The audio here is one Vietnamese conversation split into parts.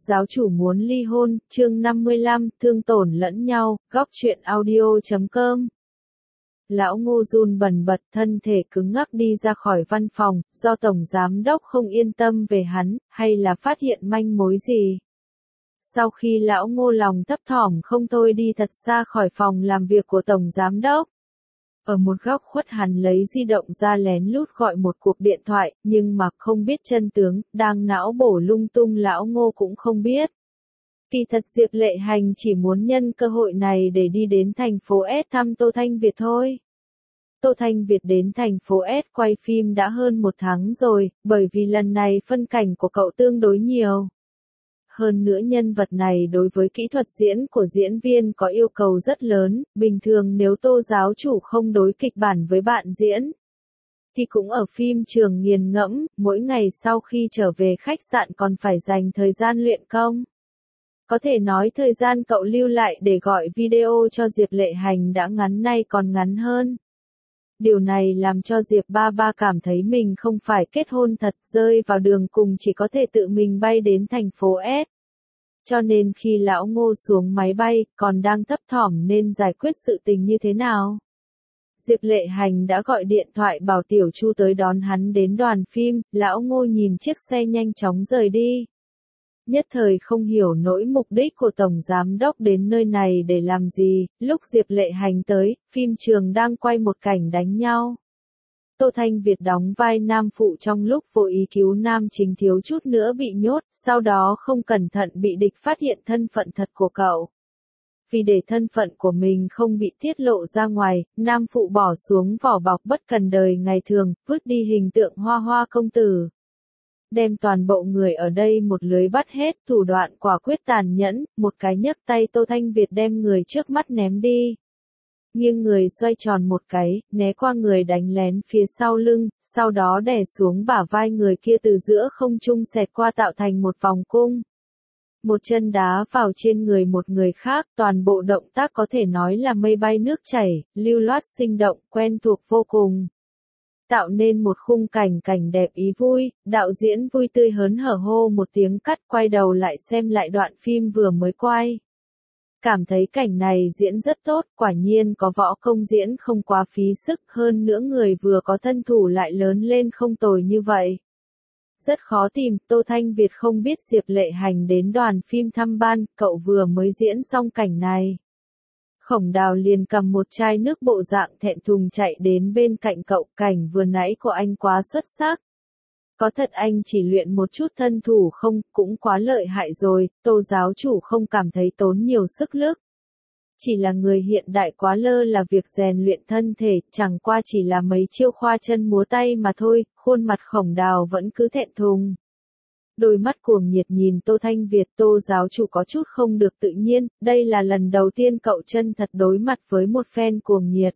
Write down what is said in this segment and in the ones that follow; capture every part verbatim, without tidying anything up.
giáo chủ muốn ly hôn, chương năm mươi lăm, thương tổn lẫn nhau, góc truyện audio chấm com. Lão Ngô run bần bật, thân thể cứng ngắc đi ra khỏi văn phòng, do tổng giám đốc không yên tâm về hắn, hay là phát hiện manh mối gì. Sau khi lão Ngô lòng thấp thỏm không thôi đi thật xa khỏi phòng làm việc của tổng giám đốc. Ở một góc khuất hắn lấy di động ra lén lút gọi một cuộc điện thoại, nhưng mà không biết chân tướng, đang não bổ lung tung lão Ngô cũng không biết. Kỳ thật Diệp Lệ Hành chỉ muốn nhân cơ hội này để đi đến thành phố S thăm Tô Thanh Việt thôi. Tô Thanh Việt đến thành phố S quay phim đã hơn một tháng rồi, bởi vì lần này phân cảnh của cậu tương đối nhiều. Hơn nữa nhân vật này đối với kỹ thuật diễn của diễn viên có yêu cầu rất lớn, bình thường nếu Tô giáo chủ không đối kịch bản với bạn diễn, thì cũng ở phim trường nghiền ngẫm, mỗi ngày sau khi trở về khách sạn còn phải dành thời gian luyện công. Có thể nói thời gian cậu lưu lại để gọi video cho Diệp Lệ Hành đã ngắn nay còn ngắn hơn. Điều này làm cho Diệp Ba Ba cảm thấy mình không phải kết hôn thật, rơi vào đường cùng chỉ có thể tự mình bay đến thành phố S. Cho nên khi lão Ngô xuống máy bay, còn đang thấp thỏm nên giải quyết sự tình như thế nào. Diệp Lệ Hành đã gọi điện thoại bảo Tiểu Chu tới đón hắn đến đoàn phim, lão Ngô nhìn chiếc xe nhanh chóng rời đi. Nhất thời không hiểu nỗi mục đích của Tổng Giám Đốc đến nơi này để làm gì, lúc Diệp Lệ Hành tới, phim trường đang quay một cảnh đánh nhau. Tô Thanh Việt đóng vai nam phụ trong lúc vô ý cứu nam chính thiếu chút nữa bị nhốt, sau đó không cẩn thận bị địch phát hiện thân phận thật của cậu. Vì để thân phận của mình không bị tiết lộ ra ngoài, nam phụ bỏ xuống vỏ bọc bất cần đời ngày thường, vứt đi hình tượng hoa hoa công tử. Đem toàn bộ người ở đây một lưới bắt hết, thủ đoạn quả quyết tàn nhẫn, một cái nhấc tay Tô Thanh Việt đem người trước mắt ném đi. Nghiêng người xoay tròn một cái, né qua người đánh lén phía sau lưng, sau đó đè xuống bả vai người kia từ giữa không trung xẹt qua tạo thành một vòng cung. Một chân đá vào trên người một người khác, toàn bộ động tác có thể nói là mây bay nước chảy, lưu loát sinh động, quen thuộc vô cùng. Tạo nên một khung cảnh cảnh đẹp ý vui, đạo diễn vui tươi hớn hở hô một tiếng cắt, quay đầu lại xem lại đoạn phim vừa mới quay. Cảm thấy cảnh này diễn rất tốt, quả nhiên có võ công diễn không quá phí sức, hơn nữa người vừa có thân thủ lại lớn lên không tồi như vậy. Rất khó tìm, Tô Thanh Việt không biết Diệp Lệ Hành đến đoàn phim thăm ban, cậu vừa mới diễn xong cảnh này. Khổng Đào liền cầm một chai nước bộ dạng thẹn thùng chạy đến bên cạnh cậu, cảnh vừa nãy của anh quá xuất sắc. Có thật anh chỉ luyện một chút thân thủ không, cũng quá lợi hại rồi, Tô giáo chủ không cảm thấy tốn nhiều sức lực. Chỉ là người hiện đại quá lơ là việc rèn luyện thân thể, chẳng qua chỉ là mấy chiêu khoa chân múa tay mà thôi, khuôn mặt Khổng Đào vẫn cứ thẹn thùng. Đôi mắt cuồng nhiệt nhìn Tô Thanh Việt, Tô giáo chủ có chút không được tự nhiên, đây là lần đầu tiên cậu chân thật đối mặt với một fan cuồng nhiệt.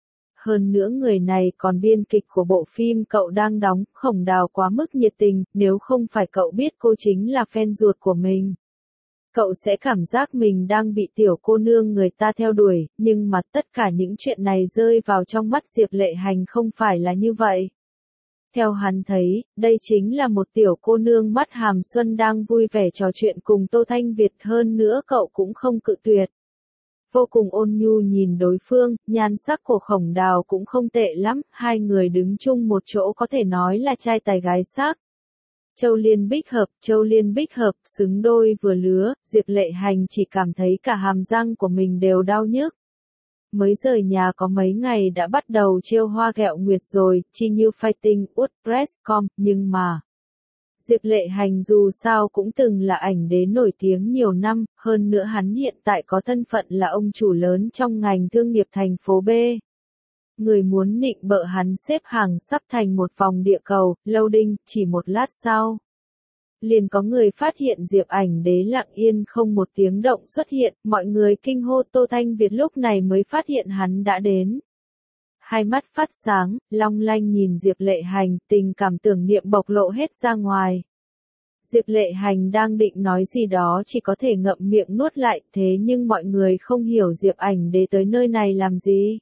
Hơn nữa người này còn biên kịch của bộ phim cậu đang đóng, Khổng Đào quá mức nhiệt tình, nếu không phải cậu biết cô chính là fan ruột của mình. Cậu sẽ cảm giác mình đang bị tiểu cô nương người ta theo đuổi, nhưng mà tất cả những chuyện này rơi vào trong mắt Diệp Lệ Hành không phải là như vậy. Theo hắn thấy, đây chính là một tiểu cô nương mắt hàm xuân đang vui vẻ trò chuyện cùng Tô Thanh Việt, hơn nữa cậu cũng không cự tuyệt. Vô cùng ôn nhu nhìn đối phương, nhan sắc của Khổng Đào cũng không tệ lắm, hai người đứng chung một chỗ có thể nói là trai tài gái sắc. Châu Liên Bích hợp, Châu Liên Bích hợp, xứng đôi vừa lứa, Diệp Lệ Hành chỉ cảm thấy cả hàm răng của mình đều đau nhức. Mới rời nhà có mấy ngày đã bắt đầu trêu hoa ghẹo nguyệt rồi, chi như fighting, WordPress chấm com, nhưng mà Diệp Lệ Hành dù sao cũng từng là ảnh đế nổi tiếng nhiều năm, hơn nữa hắn hiện tại có thân phận là ông chủ lớn trong ngành thương nghiệp thành phố B. Người muốn nịnh bợ hắn xếp hàng sắp thành một vòng địa cầu, loading, chỉ một lát sau. Liền có người phát hiện Diệp ảnh đế lặng yên không một tiếng động xuất hiện, mọi người kinh hô. Tô Thanh Việt lúc này mới phát hiện hắn đã đến. Hai mắt phát sáng, long lanh nhìn Diệp Lệ Hành, tình cảm tưởng niệm bộc lộ hết ra ngoài. Diệp Lệ Hành đang định nói gì đó chỉ có thể ngậm miệng nuốt lại, thế nhưng mọi người không hiểu Diệp ảnh đế tới nơi này làm gì.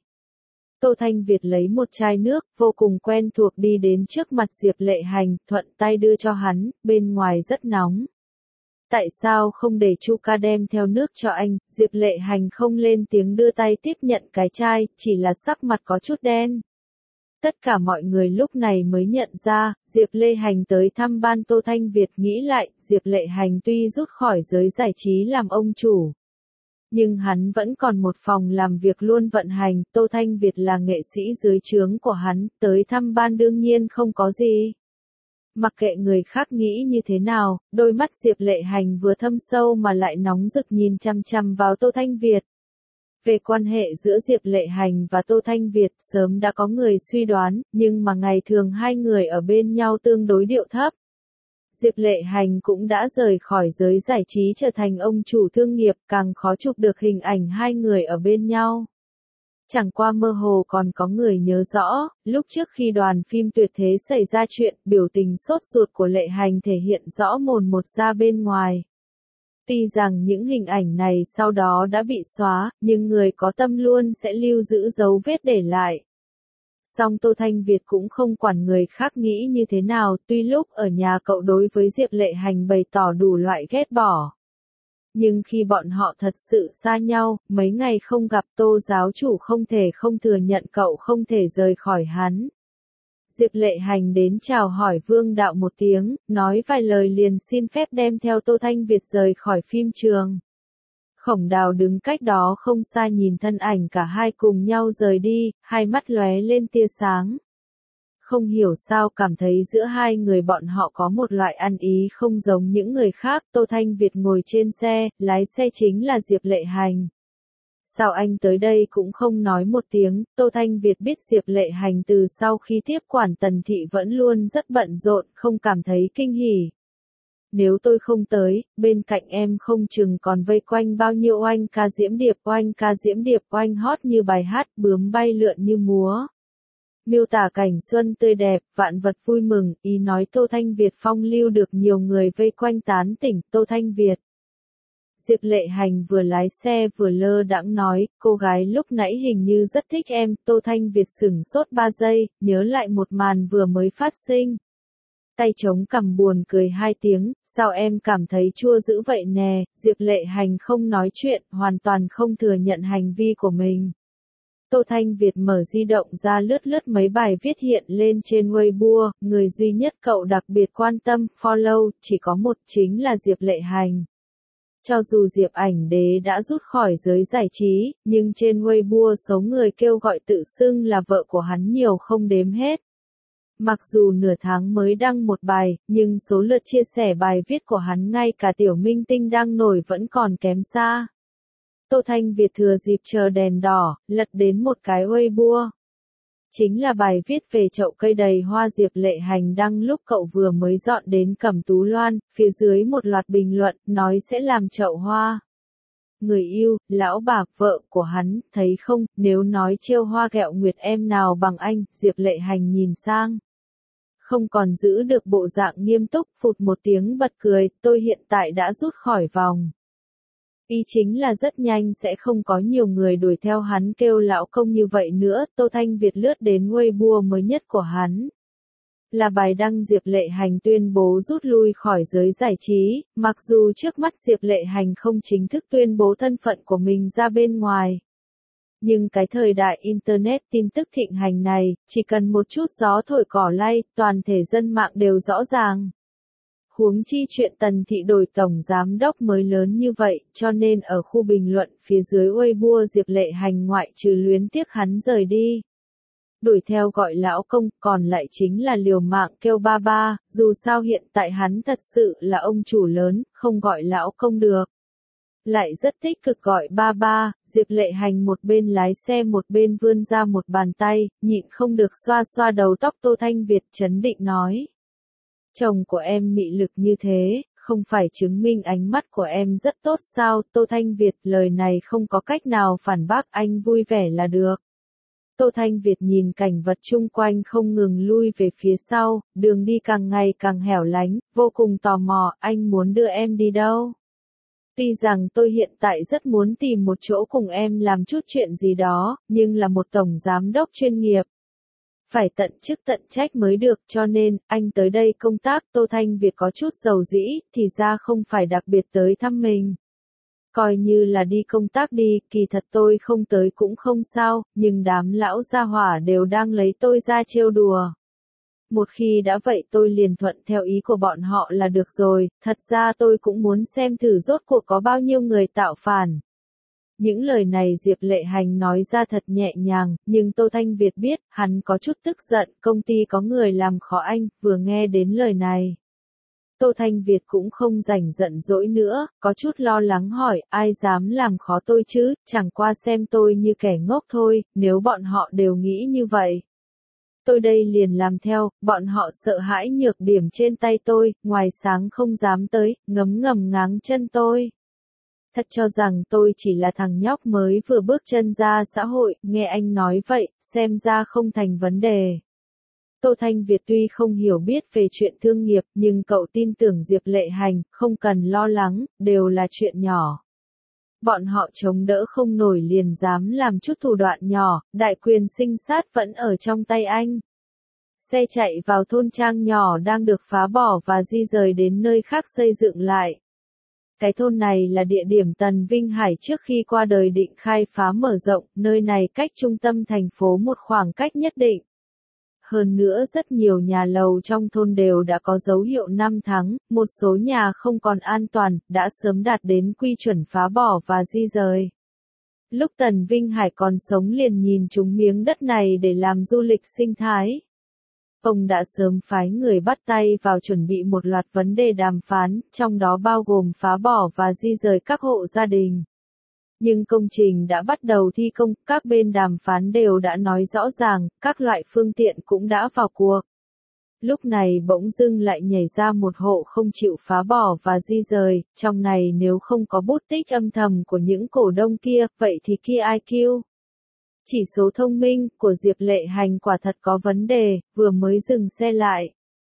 Tô Thanh Việt lấy một chai nước, vô cùng quen thuộc đi đến trước mặt Diệp Lệ Hành, thuận tay đưa cho hắn, bên ngoài rất nóng. Tại sao không để Chu ca đem theo nước cho anh? Diệp Lệ Hành không lên tiếng đưa tay tiếp nhận cái chai, chỉ là sắc mặt có chút đen. Tất cả mọi người lúc này mới nhận ra, Diệp Lệ Hành tới thăm ban Tô Thanh Việt. Nghĩ lại, Diệp Lệ Hành tuy rút khỏi giới giải trí làm ông chủ, nhưng hắn vẫn còn một phòng làm việc luôn vận hành. Tô Thanh Việt là nghệ sĩ dưới trướng của hắn, tới thăm ban đương nhiên không có gì. Mặc kệ người khác nghĩ như thế nào, đôi mắt Diệp Lệ Hành vừa thâm sâu mà lại nóng rực nhìn chăm chăm vào Tô Thanh Việt. Về quan hệ giữa Diệp Lệ Hành và Tô Thanh Việt, sớm đã có người suy đoán, nhưng mà ngày thường hai người ở bên nhau tương đối điệu thấp. Diệp Lệ Hành cũng đã rời khỏi giới giải trí trở thành ông chủ thương nghiệp, càng khó chụp được hình ảnh hai người ở bên nhau. Chẳng qua mơ hồ còn có người nhớ rõ, lúc trước khi đoàn phim Tuyệt Thế xảy ra chuyện, biểu tình sốt ruột của Lệ Hành thể hiện rõ mồn một ra bên ngoài. Tuy rằng những hình ảnh này sau đó đã bị xóa, nhưng người có tâm luôn sẽ lưu giữ dấu vết để lại. Song Tô Thanh Việt cũng không quản người khác nghĩ như thế nào, tuy lúc ở nhà cậu đối với Diệp Lệ Hành bày tỏ đủ loại ghét bỏ. Nhưng khi bọn họ thật sự xa nhau, mấy ngày không gặp, Tô giáo chủ không thể không thừa nhận cậu không thể rời khỏi hắn. Diệp Lệ Hành đến chào hỏi Vương Đạo một tiếng, nói vài lời liền xin phép đem theo Tô Thanh Việt rời khỏi phim trường. Khổng Đào đứng cách đó không xa nhìn thân ảnh cả hai cùng nhau rời đi, hai mắt lóe lên tia sáng. Không hiểu sao cảm thấy giữa hai người bọn họ có một loại ăn ý không giống những người khác. Tô Thanh Việt ngồi trên xe, lái xe chính là Diệp Lệ Hành. Sao anh tới đây cũng không nói một tiếng? Tô Thanh Việt biết Diệp Lệ Hành từ sau khi tiếp quản Tần Thị vẫn luôn rất bận rộn, không cảm thấy kinh hỉ. Nếu tôi không tới, bên cạnh em không chừng còn vây quanh bao nhiêu oanh ca diễm điệp, oanh ca diễm điệp, oanh hót như bài hát, bướm bay lượn như múa. Miêu tả cảnh xuân tươi đẹp, vạn vật vui mừng, ý nói Tô Thanh Việt phong lưu được nhiều người vây quanh tán tỉnh. Tô Thanh Việt. Diệp Lệ Hành vừa lái xe vừa lơ đãng nói, cô gái lúc nãy hình như rất thích em. Tô Thanh Việt sửng sốt ba giây, nhớ lại một màn vừa mới phát sinh. Tay chống cằm buồn cười hai tiếng, sao em cảm thấy chua dữ vậy nè? Diệp Lệ Hành không nói chuyện, hoàn toàn không thừa nhận hành vi của mình. Tô Thanh Việt mở di động ra lướt lướt mấy bài viết hiện lên trên Weibo, người duy nhất cậu đặc biệt quan tâm, follow, chỉ có một, chính là Diệp Lệ Hành. Cho dù Diệp Ảnh Đế đã rút khỏi giới giải trí, nhưng trên Weibo số người kêu gọi tự xưng là vợ của hắn nhiều không đếm hết. Mặc dù nửa tháng mới đăng một bài, nhưng số lượt chia sẻ bài viết của hắn ngay cả tiểu minh tinh đang nổi vẫn còn kém xa. Tô Thanh Việt thừa dịp chờ đèn đỏ, lật đến một cái Weibo. Chính là bài viết về chậu cây đầy hoa Diệp Lệ Hành đăng lúc cậu vừa mới dọn đến Cẩm Tú Loan, phía dưới một loạt bình luận, nói sẽ làm chậu hoa. Người yêu, lão bà, vợ của hắn, thấy không, nếu nói trêu hoa ghẹo nguyệt em nào bằng anh. Diệp Lệ Hành nhìn sang. Không còn giữ được bộ dạng nghiêm túc, phụt một tiếng bật cười, tôi hiện tại đã rút khỏi vòng. Ý chính là rất nhanh sẽ không có nhiều người đuổi theo hắn kêu lão công như vậy nữa. Tô Thanh Việt lướt đến Weibo mới nhất của hắn. Là bài đăng Diệp Lệ Hành tuyên bố rút lui khỏi giới giải trí, mặc dù trước mắt Diệp Lệ Hành không chính thức tuyên bố thân phận của mình ra bên ngoài. Nhưng cái thời đại Internet tin tức thịnh hành này, chỉ cần một chút gió thổi cỏ lay, toàn thể dân mạng đều rõ ràng. Huống chi chuyện Tần Thị đổi tổng giám đốc mới lớn như vậy, cho nên ở khu bình luận phía dưới Weibo Diệp Lệ Hành ngoại trừ luyến tiếc hắn rời đi, đuổi theo gọi lão công, còn lại chính là liều mạng kêu ba ba, dù sao hiện tại hắn thật sự là ông chủ lớn, không gọi lão công được. Lại rất tích cực gọi ba ba. Diệp Lệ Hành một bên lái xe một bên vươn ra một bàn tay, nhịn không được xoa xoa đầu tóc Tô Thanh Việt, trấn định nói. Chồng của em mị lực như thế, không phải chứng minh ánh mắt của em rất tốt sao? Tô Thanh Việt, lời này không có cách nào phản bác, anh vui vẻ là được. Tô Thanh Việt nhìn cảnh vật chung quanh không ngừng lui về phía sau, đường đi càng ngày càng hẻo lánh, vô cùng tò mò, anh muốn đưa em đi đâu? Tuy rằng tôi hiện tại rất muốn tìm một chỗ cùng em làm chút chuyện gì đó, nhưng là một tổng giám đốc chuyên nghiệp. phải tận chức tận trách mới được, cho nên, anh tới đây công tác. Tô Thanh Việt có chút dầu dĩ, thì ra không phải đặc biệt tới thăm mình. Coi như là đi công tác đi, kỳ thật tôi không tới cũng không sao, nhưng đám lão gia hỏa đều đang lấy tôi ra trêu đùa. Một khi đã vậy tôi liền thuận theo ý của bọn họ là được rồi, thật ra tôi cũng muốn xem thử rốt cuộc có bao nhiêu người tạo phản. Những lời này Diệp Lệ Hành nói ra thật nhẹ nhàng, nhưng Tô Thanh Việt biết, hắn có chút tức giận, công ty có người làm khó anh, vừa nghe đến lời này. Tô Thanh Việt cũng không rảnh giận dỗi nữa, có chút lo lắng hỏi, ai dám làm khó tôi chứ, chẳng qua xem tôi như kẻ ngốc thôi, nếu bọn họ đều nghĩ như vậy. Tôi đây liền làm theo, bọn họ sợ hãi nhược điểm trên tay tôi, ngoài sáng không dám tới, ngấm ngầm ngáng chân tôi. Thật cho rằng tôi chỉ là thằng nhóc mới vừa bước chân ra xã hội, nghe anh nói vậy, xem ra không thành vấn đề. Tô Thanh Việt tuy không hiểu biết về chuyện thương nghiệp, nhưng cậu tin tưởng Diệp Lệ Hành, không cần lo lắng, đều là chuyện nhỏ. Bọn họ chống đỡ không nổi liền dám làm chút thủ đoạn nhỏ, đại quyền sinh sát vẫn ở trong tay anh. Xe chạy vào thôn trang nhỏ đang được phá bỏ và di rời đến nơi khác xây dựng lại. Cái thôn này là địa điểm Tần Vinh Hải trước khi qua đời định khai phá mở rộng, nơi này cách trung tâm thành phố một khoảng cách nhất định. Hơn nữa rất nhiều nhà lầu trong thôn đều đã có dấu hiệu năm tháng, một số nhà không còn an toàn, đã sớm đạt đến quy chuẩn phá bỏ và di rời. Lúc Tần Vinh Hải còn sống liền nhìn chúng miếng đất này để làm du lịch sinh thái. Ông đã sớm phái người bắt tay vào chuẩn bị một loạt vấn đề đàm phán, trong đó bao gồm phá bỏ và di rời các hộ gia đình. Nhưng công trình đã bắt đầu thi công, các bên đàm phán đều đã nói rõ ràng, các loại phương tiện cũng đã vào cuộc. Lúc này bỗng dưng lại nhảy ra một hộ không chịu phá bỏ và di rời, trong này nếu không có bút tích âm thầm của những cổ đông kia, vậy thì kia i kiu. Chỉ số thông minh của Diệp Lệ Hành quả thật có vấn đề, vừa mới dừng xe lại.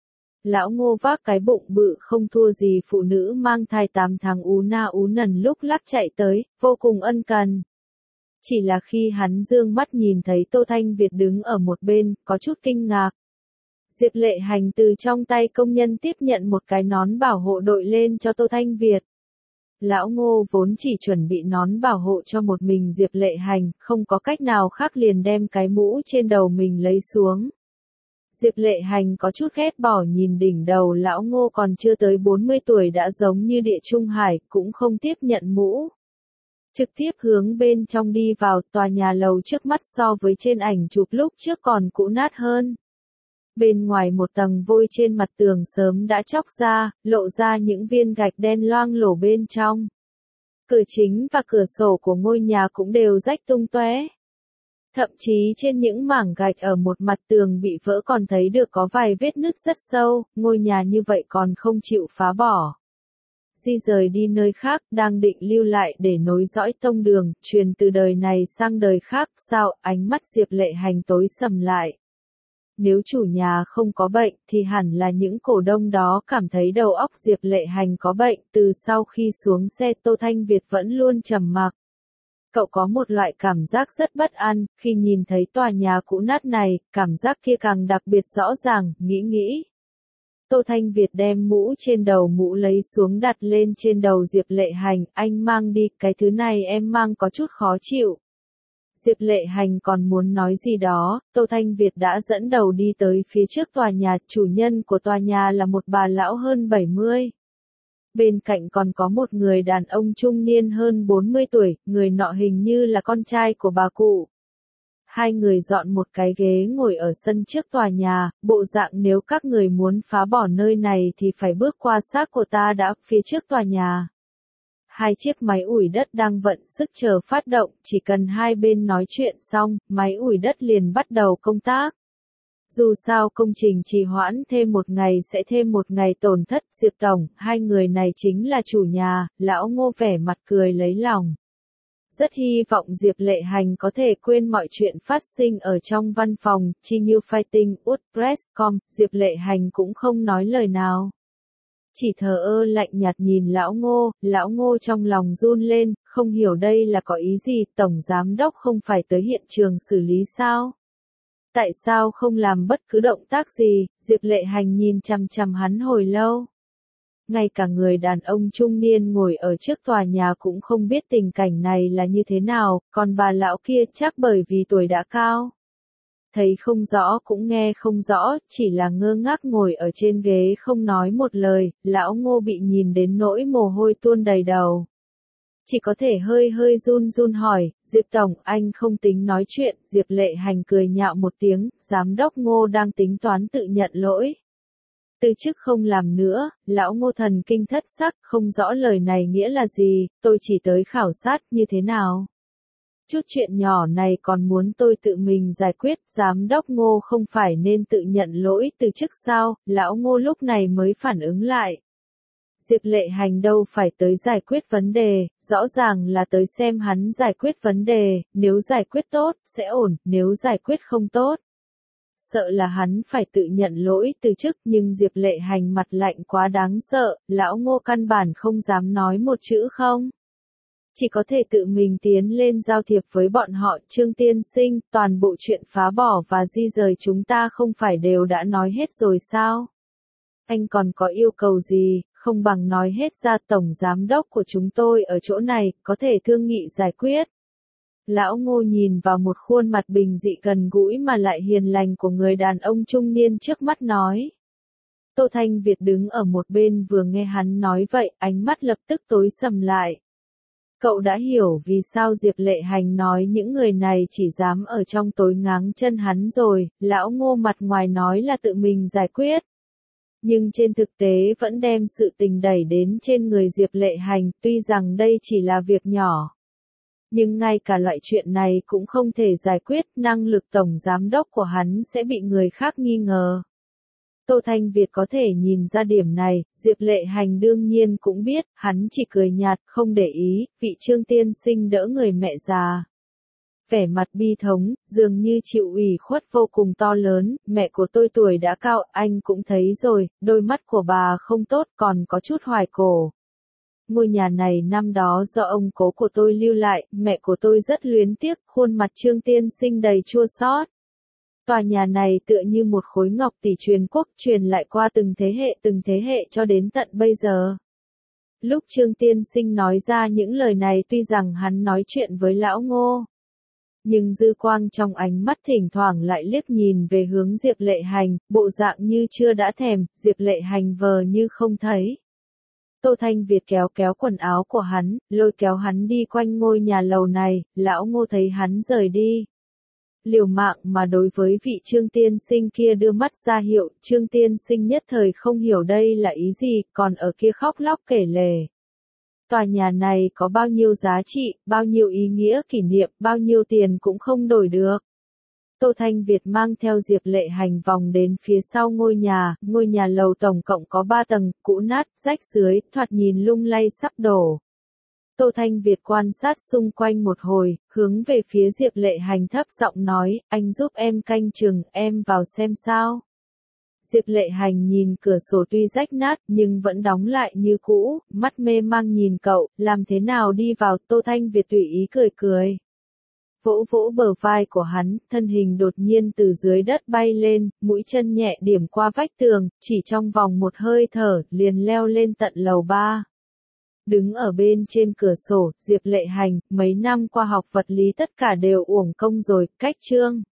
Lão Ngô vác cái bụng bự không thua gì phụ nữ mang thai tám tháng ú na ú nần lúc lắc chạy tới, vô cùng ân cần. Chỉ là khi hắn dương mắt nhìn thấy Tô Thanh Việt đứng ở một bên, có chút kinh ngạc. Diệp Lệ Hành từ trong tay công nhân tiếp nhận một cái nón bảo hộ đội lên cho Tô Thanh Việt. Lão Ngô vốn chỉ chuẩn bị nón bảo hộ cho một mình Diệp Lệ Hành, không có cách nào khác liền đem cái mũ trên đầu mình lấy xuống. Diệp Lệ Hành có chút ghét bỏ nhìn đỉnh đầu lão Ngô còn chưa tới bốn mươi tuổi đã giống như địa trung hải, cũng không tiếp nhận mũ. Trực tiếp hướng bên trong đi vào, tòa nhà lầu trước mắt so với trên ảnh chụp lúc trước còn cũ nát hơn. Bên ngoài một tầng vôi trên mặt tường sớm đã chóc ra, lộ ra những viên gạch đen loang lổ bên trong. Cửa chính và cửa sổ của ngôi nhà cũng đều rách tung tóe. Thậm chí trên những mảng gạch ở một mặt tường bị vỡ còn thấy được có vài vết nứt rất sâu, ngôi nhà như vậy còn không chịu phá bỏ. Di rời đi nơi khác, đang định lưu lại để nối dõi tông đường, truyền từ đời này sang đời khác, sao, ánh mắt Diệp Lệ Hành tối sầm lại. Nếu chủ nhà không có bệnh, thì hẳn là những cổ đông đó cảm thấy đầu óc Diệp Lệ Hành có bệnh, từ sau khi xuống xe Tô Thanh Việt vẫn luôn trầm mặc. Cậu có một loại cảm giác rất bất an, khi nhìn thấy tòa nhà cũ nát này, cảm giác kia càng đặc biệt rõ ràng, nghĩ nghĩ. Tô Thanh Việt đem mũ trên đầu mũ lấy xuống đặt lên trên đầu Diệp Lệ Hành, anh mang đi, cái thứ này em mang có chút khó chịu. Diệp Lệ Hành còn muốn nói gì đó, Tô Thanh Việt đã dẫn đầu đi tới phía trước tòa nhà, chủ nhân của tòa nhà là một bà lão hơn bảy mươi. Bên cạnh còn có một người đàn ông trung niên hơn bốn mươi tuổi, người nọ hình như là con trai của bà cụ. Hai người dọn một cái ghế ngồi ở sân trước tòa nhà, bộ dạng nếu các người muốn phá bỏ nơi này thì phải bước qua xác của ta đã, phía trước tòa nhà. Hai chiếc máy ủi đất đang vận sức chờ phát động, chỉ cần hai bên nói chuyện xong, máy ủi đất liền bắt đầu công tác. Dù sao công trình trì hoãn thêm một ngày sẽ thêm một ngày tổn thất, Diệp Tổng, hai người này chính là chủ nhà, lão Ngô vẻ mặt cười lấy lòng. Rất hy vọng Diệp Lệ Hành có thể quên mọi chuyện phát sinh ở trong văn phòng, chi như fighting, WordPress chấm com, Diệp Lệ Hành cũng không nói lời nào. Chỉ thờ ơ lạnh nhạt nhìn lão Ngô, lão Ngô trong lòng run lên, không hiểu đây là có ý gì, Tổng Giám Đốc không phải tới hiện trường xử lý sao? Tại sao không làm bất cứ động tác gì? Diệp Lệ Hành nhìn chằm chằm hắn hồi lâu. Ngay cả người đàn ông trung niên ngồi ở trước tòa nhà cũng không biết tình cảnh này là như thế nào, còn bà lão kia chắc bởi vì tuổi đã cao. Thấy không rõ cũng nghe không rõ, chỉ là ngơ ngác ngồi ở trên ghế không nói một lời, lão Ngô bị nhìn đến nỗi mồ hôi tuôn đầy đầu. Chỉ có thể hơi hơi run run hỏi, Diệp Tổng, anh không tính nói chuyện, Diệp Lệ Hành cười nhạo một tiếng, giám đốc Ngô đang tính toán tự nhận lỗi. Từ chức không làm nữa, lão Ngô thần kinh thất sắc, không rõ lời này nghĩa là gì, tôi chỉ tới khảo sát như thế nào. Chút chuyện nhỏ này còn muốn tôi tự mình giải quyết, giám đốc Ngô không phải nên tự nhận lỗi từ chức sao, lão Ngô lúc này mới phản ứng lại. Diệp Lệ Hành đâu phải tới giải quyết vấn đề, rõ ràng là tới xem hắn giải quyết vấn đề, nếu giải quyết tốt, sẽ ổn, nếu giải quyết không tốt. Sợ là hắn phải tự nhận lỗi từ chức nhưng Diệp Lệ Hành mặt lạnh quá đáng sợ, lão Ngô căn bản không dám nói một chữ không. Chỉ có thể tự mình tiến lên giao thiệp với bọn họ, Trương tiên sinh, toàn bộ chuyện phá bỏ và di rời chúng ta không phải đều đã nói hết rồi sao? Anh còn có yêu cầu gì, không bằng nói hết ra, tổng giám đốc của chúng tôi ở chỗ này, có thể thương nghị giải quyết. Lão Ngô nhìn vào một khuôn mặt bình dị gần gũi mà lại hiền lành của người đàn ông trung niên trước mắt nói. Tô Thanh Việt đứng ở một bên vừa nghe hắn nói vậy, ánh mắt lập tức tối sầm lại. Cậu đã hiểu vì sao Diệp Lệ Hành nói những người này chỉ dám ở trong tối ngáng chân hắn rồi, lão Ngô mặt ngoài nói là tự mình giải quyết. Nhưng trên thực tế vẫn đem sự tình đẩy đến trên người Diệp Lệ Hành, tuy rằng đây chỉ là việc nhỏ. Nhưng ngay cả loại chuyện này cũng không thể giải quyết, năng lực tổng giám đốc của hắn sẽ bị người khác nghi ngờ. Tô Thanh Việt có thể nhìn ra điểm này, Diệp Lệ Hành đương nhiên cũng biết, hắn chỉ cười nhạt, không để ý, vị Trương tiên sinh đỡ người mẹ già. Vẻ mặt bi thống, dường như chịu ủy khuất vô cùng to lớn, mẹ của tôi tuổi đã cao, anh cũng thấy rồi, đôi mắt của bà không tốt, còn có chút hoài cổ. Ngôi nhà này năm đó do ông cố của tôi lưu lại, mẹ của tôi rất luyến tiếc, khuôn mặt Trương tiên sinh đầy chua xót. Tòa nhà này tựa như một khối ngọc tỷ truyền quốc, truyền lại qua từng thế hệ từng thế hệ cho đến tận bây giờ. Lúc Trương tiên sinh nói ra những lời này tuy rằng hắn nói chuyện với lão Ngô, nhưng dư quang trong ánh mắt thỉnh thoảng lại liếc nhìn về hướng Diệp Lệ Hành, bộ dạng như chưa đã thèm, Diệp Lệ Hành vờ như không thấy. Tô Thanh Việt kéo kéo quần áo của hắn, lôi kéo hắn đi quanh ngôi nhà lầu này, lão Ngô thấy hắn rời đi. Liều mạng mà đối với vị Trương tiên sinh kia đưa mắt ra hiệu, Trương tiên sinh nhất thời không hiểu đây là ý gì, còn ở kia khóc lóc kể lể. Tòa nhà này có bao nhiêu giá trị, bao nhiêu ý nghĩa kỷ niệm, bao nhiêu tiền cũng không đổi được. Tô Thanh Việt mang theo Diệp Lệ Hành vòng đến phía sau ngôi nhà, ngôi nhà lầu tổng cộng có ba tầng, cũ nát, rách rưới, thoạt nhìn lung lay sắp đổ. Tô Thanh Việt quan sát xung quanh một hồi, hướng về phía Diệp Lệ Hành thấp giọng nói, anh giúp em canh chừng, em vào xem sao. Diệp Lệ Hành nhìn cửa sổ tuy rách nát nhưng vẫn đóng lại như cũ, mắt mê mang nhìn cậu, làm thế nào đi vào, Tô Thanh Việt tùy ý cười cười. Vỗ vỗ bờ vai của hắn, thân hình đột nhiên từ dưới đất bay lên, mũi chân nhẹ điểm qua vách tường, chỉ trong vòng một hơi thở, liền leo lên tận lầu ba. Đứng ở bên trên cửa sổ, Diệp Lệ Hành, mấy năm qua học vật lý tất cả đều uổng công rồi, cách Trương